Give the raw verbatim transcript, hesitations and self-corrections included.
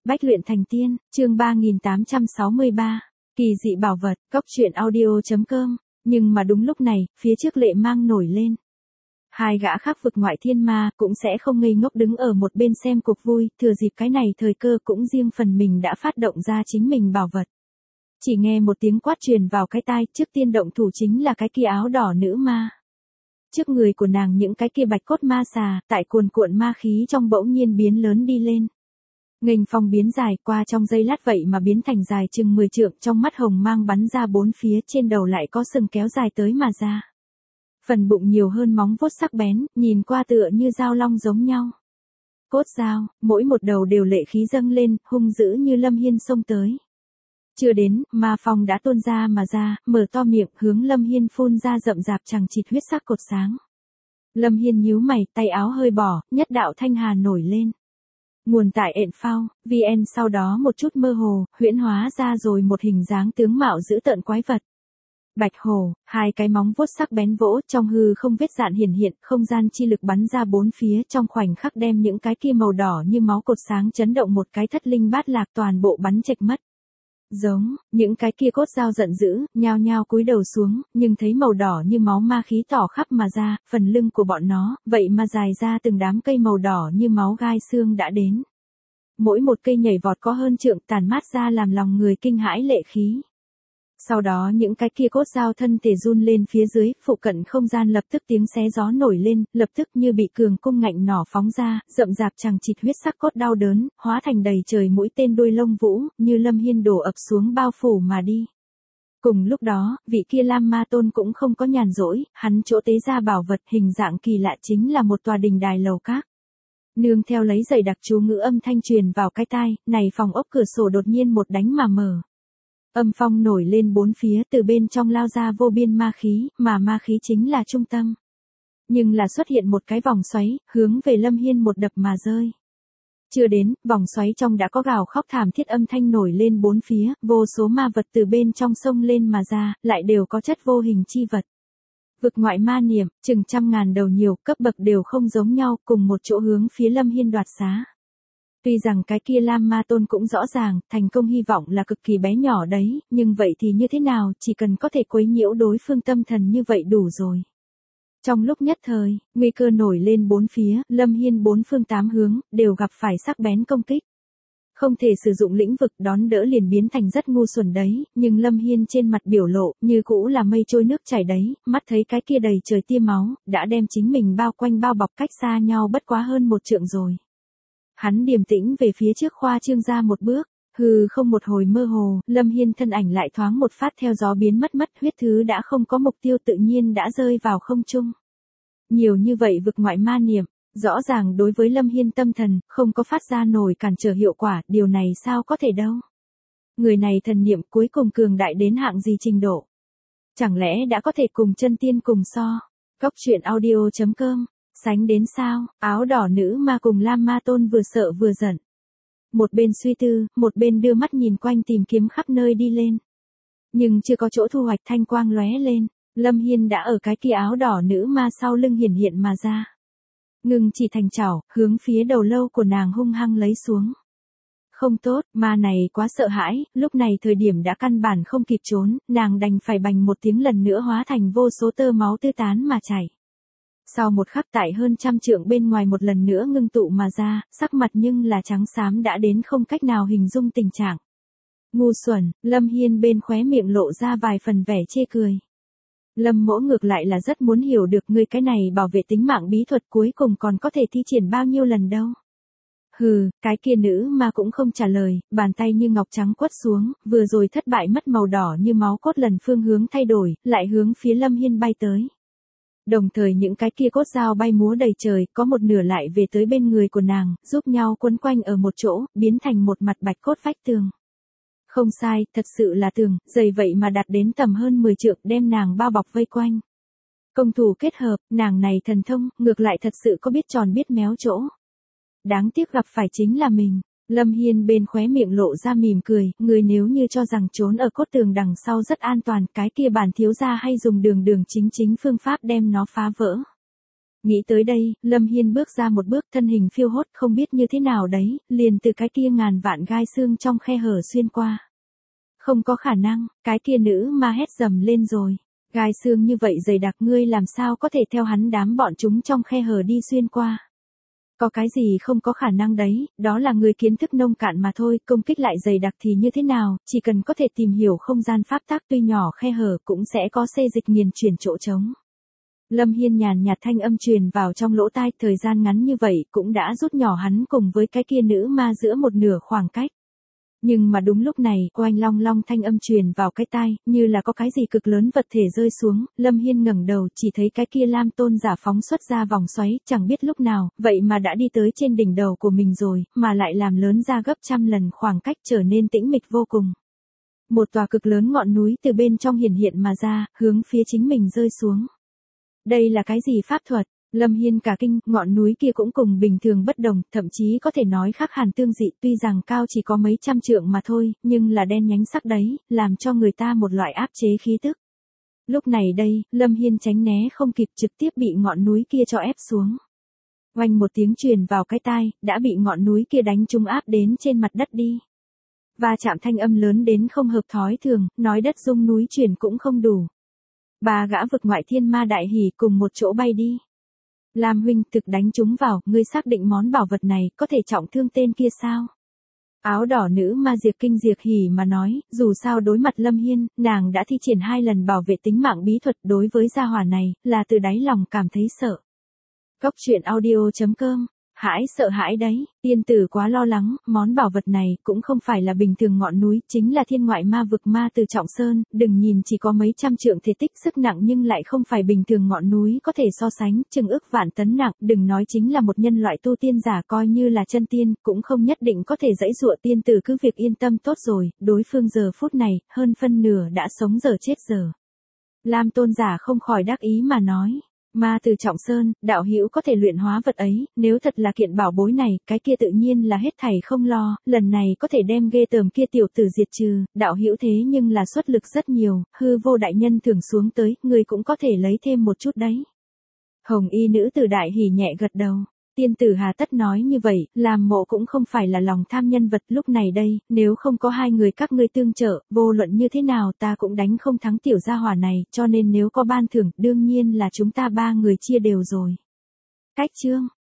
Bách luyện thành tiên, chương ba nghìn tám trăm sáu mươi ba, kỳ dị bảo vật, cốc truyện audio.com, nhưng mà đúng lúc này, phía trước Lệ Mang nổi lên. Hai gã khắc vực ngoại thiên ma cũng sẽ không ngây ngốc đứng ở một bên xem cuộc vui, thừa dịp cái này thời cơ cũng riêng phần mình đã phát động ra chính mình bảo vật. Chỉ nghe một tiếng quát truyền vào cái tai, trước tiên động thủ chính là cái kia áo đỏ nữ ma. Trước người của nàng những cái kia bạch cốt ma xà, tại cuồn cuộn ma khí trong bỗng nhiên biến lớn đi lên. Nghênh phong biến dài qua trong giây lát vậy mà biến thành dài chừng mười trượng, trong mắt hồng mang bắn ra bốn phía, trên đầu lại có sừng kéo dài tới mà ra. Phần bụng nhiều hơn móng vuốt sắc bén, nhìn qua tựa như dao long giống nhau. Cốt dao, mỗi một đầu đều lệ khí dâng lên, hung dữ như Lâm Hiên xông tới. Chưa đến, ma phong đã tuôn ra mà ra, mở to miệng hướng Lâm Hiên phun ra rậm rạp chằng chịt huyết sắc cột sáng. Lâm Hiên nhíu mày, tay áo hơi bỏ, nhất đạo thanh hà nổi lên. Nguồn tại ện phao, vn sau đó một chút mơ hồ, huyễn hóa ra rồi một hình dáng tướng mạo dữ tợn quái vật. Bạch hổ, hai cái móng vuốt sắc bén vỗ, trong hư không vết dạn hiển hiện, không gian chi lực bắn ra bốn phía, trong khoảnh khắc đem những cái kia màu đỏ như máu cột sáng chấn động một cái thất linh bát lạc, toàn bộ bắn chệch mất. Giống, những cái kia cốt dao giận dữ, nhao nhao cúi đầu xuống, nhưng thấy màu đỏ như máu ma khí tỏ khắp mà ra, phần lưng của bọn nó, vậy mà dài ra từng đám cây màu đỏ như máu gai xương đã đến. Mỗi một cây nhảy vọt có hơn trượng, tàn mát ra làm lòng người kinh hãi lệ khí. Sau đó những cái kia cốt dao thân thể run lên phía dưới, phụ cận không gian lập tức tiếng xé gió nổi lên, lập tức như bị cường cung ngạnh nỏ phóng ra, rậm rạp chằng chịt huyết sắc cốt đau đớn, hóa thành đầy trời mũi tên đuôi lông vũ, như Lâm Hiên đổ ập xuống bao phủ mà đi. Cùng lúc đó, vị kia Lam Ma Tôn cũng không có nhàn rỗi, hắn chỗ tế ra bảo vật hình dạng kỳ lạ chính là một tòa đình đài lầu các. Nương theo lấy dày đặc chú ngữ âm thanh truyền vào cái tai, này phòng ốc cửa sổ đột nhiên một đánh mà mở. Âm phong nổi lên bốn phía, từ bên trong lao ra vô biên ma khí, mà ma khí chính là trung tâm. Nhưng là xuất hiện một cái vòng xoáy, hướng về Lâm Hiên một đập mà rơi. Chưa đến, vòng xoáy trong đã có gào khóc thảm thiết âm thanh nổi lên bốn phía, vô số ma vật từ bên trong sông lên mà ra, lại đều có chất vô hình chi vật. Vực ngoại ma niệm, chừng trăm ngàn đầu nhiều, cấp bậc đều không giống nhau, cùng một chỗ hướng phía Lâm Hiên đoạt xá. Tuy rằng cái kia Lam Ma Tôn cũng rõ ràng, thành công hy vọng là cực kỳ bé nhỏ đấy, nhưng vậy thì như thế nào, chỉ cần có thể quấy nhiễu đối phương tâm thần như vậy đủ rồi. Trong lúc nhất thời, nguy cơ nổi lên bốn phía, Lâm Hiên bốn phương tám hướng, đều gặp phải sắc bén công kích. Không thể sử dụng lĩnh vực đón đỡ liền biến thành rất ngu xuẩn đấy, nhưng Lâm Hiên trên mặt biểu lộ, như cũ là mây trôi nước chảy đấy, mắt thấy cái kia đầy trời tia máu, đã đem chính mình bao quanh bao bọc cách xa nhau bất quá hơn một trượng rồi. Hắn điềm tĩnh về phía trước khoa trương ra một bước, hừ không một hồi mơ hồ, Lâm Hiên thân ảnh lại thoáng một phát theo gió biến mất mất, huyết thứ đã không có mục tiêu tự nhiên đã rơi vào không trung. Nhiều như vậy vực ngoại ma niệm, rõ ràng đối với Lâm Hiên tâm thần, không có phát ra nổi cản trở hiệu quả, điều này sao có thể đâu. Người này thần niệm cuối cùng cường đại đến hạng gì trình độ? Chẳng lẽ đã có thể cùng chân tiên cùng so? Cốc truyện audio.com Sánh đến sao, áo đỏ nữ ma cùng Lam Ma Tôn vừa sợ vừa giận. Một bên suy tư, một bên đưa mắt nhìn quanh tìm kiếm khắp nơi đi lên. Nhưng chưa có chỗ thu hoạch, thanh quang lóe lên, Lâm Hiên đã ở cái kia áo đỏ nữ ma sau lưng hiển hiện mà ra. Ngừng chỉ thành chảo, hướng phía đầu lâu của nàng hung hăng lấy xuống. Không tốt, ma này quá sợ hãi, lúc này thời điểm đã căn bản không kịp trốn, nàng đành phải bành một tiếng lần nữa hóa thành vô số tơ máu tứ tán mà chảy. Sau một khắc tại hơn trăm trượng bên ngoài một lần nữa ngưng tụ mà ra, sắc mặt nhưng là trắng xám đã đến không cách nào hình dung tình trạng. Ngu xuẩn, Lâm Hiên bên khóe miệng lộ ra vài phần vẻ chê cười. Lâm Mỗ ngược lại là rất muốn hiểu được ngươi cái này bảo vệ tính mạng bí thuật cuối cùng còn có thể thi triển bao nhiêu lần đâu. Hừ, cái kia nữ mà cũng không trả lời, bàn tay như ngọc trắng quất xuống, vừa rồi thất bại mất màu đỏ như máu cốt lần phương hướng thay đổi, lại hướng phía Lâm Hiên bay tới. Đồng thời những cái kia cốt dao bay múa đầy trời, có một nửa lại về tới bên người của nàng, giúp nhau quấn quanh ở một chỗ, biến thành một mặt bạch cốt vách tường. Không sai, thật sự là tường, dày vậy mà đạt đến tầm hơn mười trượng, đem nàng bao bọc vây quanh. Công thủ kết hợp, nàng này thần thông, ngược lại thật sự có biết tròn biết méo chỗ. Đáng tiếc gặp phải chính là mình. Lâm Hiên bên khóe miệng lộ ra mỉm cười, người nếu như cho rằng trốn ở cốt tường đằng sau rất an toàn, cái kia bản thiếu gia hay dùng đường đường chính chính phương pháp đem nó phá vỡ. Nghĩ tới đây, Lâm Hiên bước ra một bước, thân hình phiêu hốt không biết như thế nào đấy, liền từ cái kia ngàn vạn gai xương trong khe hở xuyên qua. Không có khả năng, cái kia nữ ma hét dầm lên rồi. Gai xương như vậy dày đặc, ngươi làm sao có thể theo hắn đám bọn chúng trong khe hở đi xuyên qua. Có cái gì không có khả năng đấy, đó là người kiến thức nông cạn mà thôi, công kích lại dày đặc thì như thế nào, chỉ cần có thể tìm hiểu không gian pháp tắc, tuy nhỏ khe hở cũng sẽ có xê dịch nghiền chuyển chỗ trống. Lâm Hiên nhàn nhạt thanh âm truyền vào trong lỗ tai, thời gian ngắn như vậy cũng đã rút nhỏ hắn cùng với cái kia nữ ma giữa một nửa khoảng cách. Nhưng mà đúng lúc này, oanh long long thanh âm truyền vào cái tai, như là có cái gì cực lớn vật thể rơi xuống, Lâm Hiên ngẩng đầu chỉ thấy cái kia lam tôn giả phóng xuất ra vòng xoáy, chẳng biết lúc nào, vậy mà đã đi tới trên đỉnh đầu của mình rồi, mà lại làm lớn ra gấp trăm lần, khoảng cách trở nên tĩnh mịch vô cùng. Một tòa cực lớn ngọn núi từ bên trong hiển hiện mà ra, hướng phía chính mình rơi xuống. Đây là cái gì pháp thuật? Lâm Hiên cả kinh, ngọn núi kia cũng cùng bình thường bất đồng, thậm chí có thể nói khác hàn tương dị, tuy rằng cao chỉ có mấy trăm trượng mà thôi, nhưng là đen nhánh sắc đấy, làm cho người ta một loại áp chế khí tức. Lúc này đây, Lâm Hiên tránh né không kịp, trực tiếp bị ngọn núi kia cho ép xuống. Oanh một tiếng truyền vào cái tai, đã bị ngọn núi kia đánh trúng áp đến trên mặt đất đi. Và chạm thanh âm lớn đến không hợp thói thường, nói đất rung núi chuyển cũng không đủ. Ba gã vực ngoại thiên ma đại hỉ cùng một chỗ bay đi. Lam huynh, thực đánh chúng vào, ngươi xác định món bảo vật này có thể trọng thương tên kia sao? Áo đỏ nữ ma Diệp Kinh Diệp hỉ mà nói, dù sao đối mặt Lâm Hiên, nàng đã thi triển hai lần bảo vệ tính mạng bí thuật, đối với gia hỏa này, là từ đáy lòng cảm thấy sợ. Cốc truyện audio chấm com. Hãi sợ hãi đấy, tiên tử quá lo lắng, món bảo vật này cũng không phải là bình thường ngọn núi, chính là thiên ngoại ma vực ma từ Trọng Sơn, đừng nhìn chỉ có mấy trăm trượng thể tích sức nặng nhưng lại không phải bình thường ngọn núi có thể so sánh, chừng ức vạn tấn nặng, đừng nói chính là một nhân loại tu tiên giả coi như là chân tiên, cũng không nhất định có thể dãy dụa, tiên tử cứ việc yên tâm tốt rồi, đối phương giờ phút này, hơn phân nửa đã sống giờ chết giờ. Lam tôn giả không khỏi đắc ý mà nói. Ma từ Trọng Sơn, đạo hữu có thể luyện hóa vật ấy, nếu thật là kiện bảo bối này, cái kia tự nhiên là hết thảy không lo, lần này có thể đem ghê tởm kia tiểu tử diệt trừ, đạo hữu thế nhưng là xuất lực rất nhiều, hư vô đại nhân thường xuống tới, người cũng có thể lấy thêm một chút đấy. Hồng y nữ tử đại hỉ nhẹ gật đầu. Tiên tử hà tất nói như vậy, làm mộ cũng không phải là lòng tham nhân vật, lúc này đây, nếu không có hai người các ngươi tương trợ, vô luận như thế nào ta cũng đánh không thắng tiểu gia hỏa này, cho nên nếu có ban thưởng, đương nhiên là chúng ta ba người chia đều rồi. Cách chương